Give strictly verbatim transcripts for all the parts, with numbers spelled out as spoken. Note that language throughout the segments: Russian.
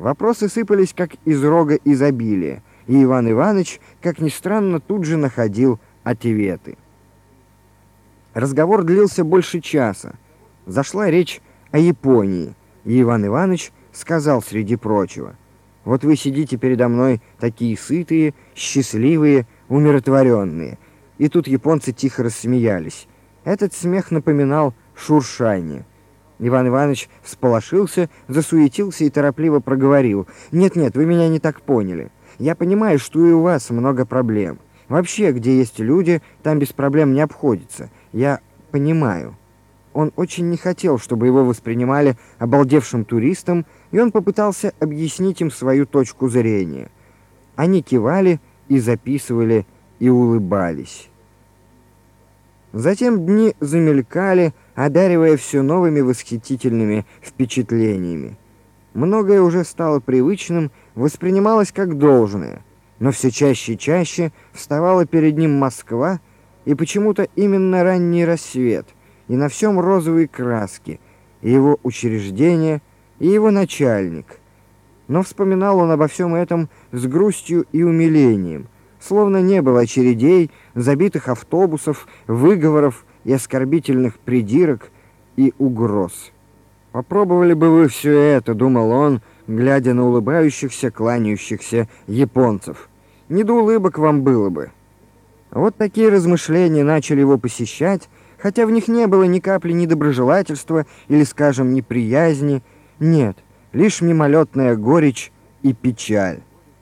Вопросы сыпались, как из рога изобилия, и Иван Иванович, как ни странно, тут же находил ответы. Разговор длился больше часа. Зашла речь о Японии, и Иван Иванович сказал среди прочего: «Вот вы сидите передо мной такие сытые, счастливые, умиротворенные». И тут японцы тихо рассмеялись. Этот смех напоминал шуршание. Иван Иванович всполошился, засуетился и торопливо проговорил: «Нет-нет, вы меня не так поняли. Я понимаю, что и у вас много проблем. Вообще, где есть люди, там без проблем не обходится. Я понимаю». Он очень не хотел, чтобы его воспринимали обалдевшим туристом, и он попытался объяснить им свою точку зрения. Они кивали и записывали, и улыбались. Затем дни замелькали, одаривая все новыми восхитительными впечатлениями. Многое уже стало привычным, воспринималось как должное, но все чаще и чаще вставала перед ним Москва, и почему-то именно ранний рассвет, и на всем розовые краски, и его учреждение, и его начальник. Но вспоминал он обо всем этом с грустью и умилением, словно не было очередей, забитых автобусов, выговоров и оскорбительных придирок и угроз. «Попробовали бы вы все это», — думал он, глядя на улыбающихся, кланяющихся японцев. «Не до улыбок вам было бы». Вот такие размышления начали его посещать, хотя в них не было ни капли недоброжелательства или, скажем, неприязни. Нет, лишь мимолетная горечь и печаль.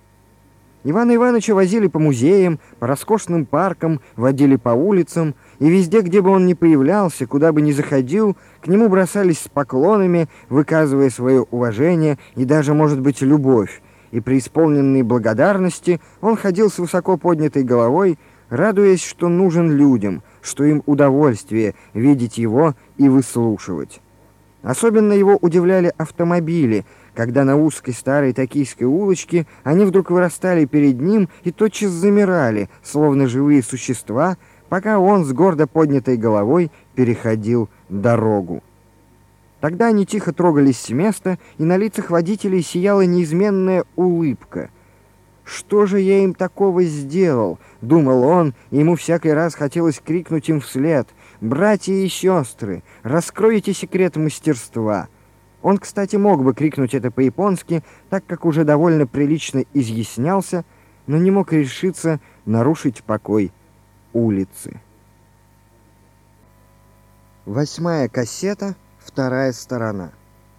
Ивана Ивановича возили по музеям, по роскошным паркам, водили по улицам, и везде, где бы он ни появлялся, куда бы ни заходил, к нему бросались с поклонами, выказывая свое уважение и даже, может быть, любовь. И при исполненной благодарности он ходил с высоко поднятой головой, радуясь, что нужен людям, что им удовольствие видеть его и выслушивать. Особенно его удивляли автомобили, когда на узкой старой токийской улочке они вдруг вырастали перед ним и тотчас замирали, словно живые существа, пока он с гордо поднятой головой переходил дорогу. Тогда они тихо трогались с места, и на лицах водителей сияла неизменная улыбка. «Что же я им такого сделал?» — думал он, и ему всякий раз хотелось крикнуть им вслед: «Братья и сестры, раскройте секрет мастерства!» Он, кстати, мог бы крикнуть это по-японски, так как уже довольно прилично изъяснялся, но не мог решиться нарушить покой улицы. Восьмая кассета, вторая сторона.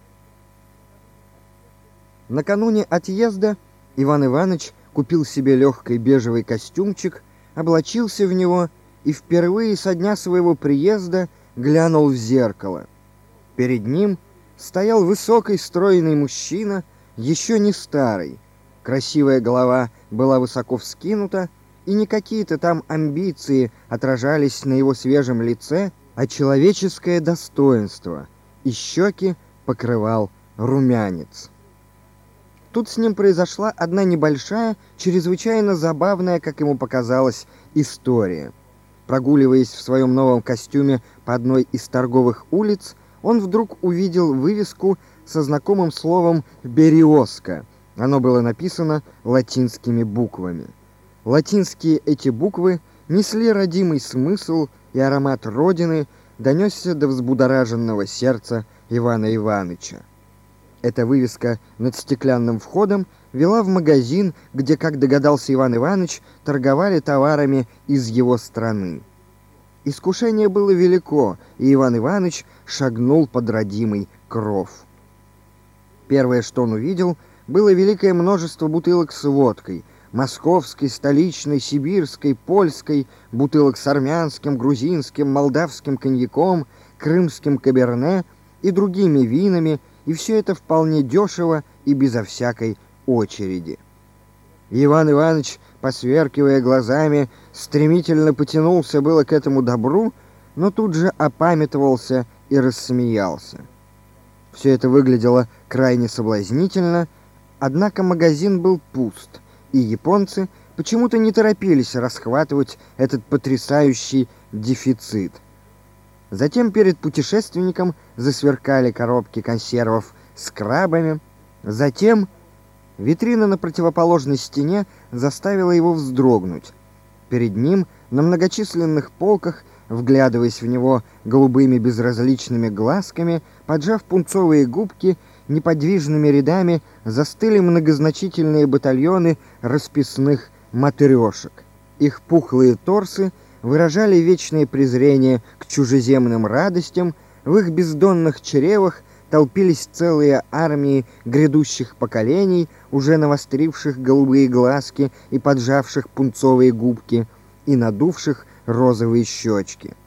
Накануне отъезда Иван Иванович купил себе легкий бежевый костюмчик, облачился в него и впервые со дня своего приезда глянул в зеркало. Перед ним стоял высокий стройный мужчина, еще не старый. Красивая голова была высоко вскинута, и не какие-то там амбиции отражались на его свежем лице, а человеческое достоинство, и щеки покрывал румянец. Тут с ним произошла одна небольшая, чрезвычайно забавная, как ему показалось, история. Прогуливаясь в своем новом костюме по одной из торговых улиц, он вдруг увидел вывеску со знакомым словом «Бериоска». Оно было написано латинскими буквами. Латинские эти буквы несли родимый смысл, и аромат родины донесся до взбудораженного сердца Ивана Ивановича. Эта вывеска над стеклянным входом вела в магазин, где, как догадался Иван Иванович, торговали товарами из его страны. Искушение было велико, и Иван Иванович шагнул под родимый кров. Первое, что он увидел, было великое множество бутылок с водкой: московской, столичной, сибирской, польской, бутылок с армянским, грузинским, молдавским коньяком, крымским каберне и другими винами, и все это вполне дешево и безо всякой очереди. Иван Иванович, посверкивая глазами, стремительно потянулся было к этому добру, но тут же опамятовался и рассмеялся. Все это выглядело крайне соблазнительно, однако магазин был пуст, и японцы почему-то не торопились расхватывать этот потрясающий дефицит. Затем перед путешественником засверкали коробки консервов с крабами, затем Витрина на противоположной стене заставила его вздрогнуть. Перед ним, на многочисленных полках, вглядываясь в него голубыми безразличными глазками, поджав пунцовые губки, неподвижными рядами застыли многозначительные батальоны расписных матрешек. Их пухлые торсы выражали вечное презрение к чужеземным радостям, в их бездонных чревах толпились целые армии грядущих поколений, уже навостривших голубые глазки и поджавших пунцовые губки, и надувших розовые щечки.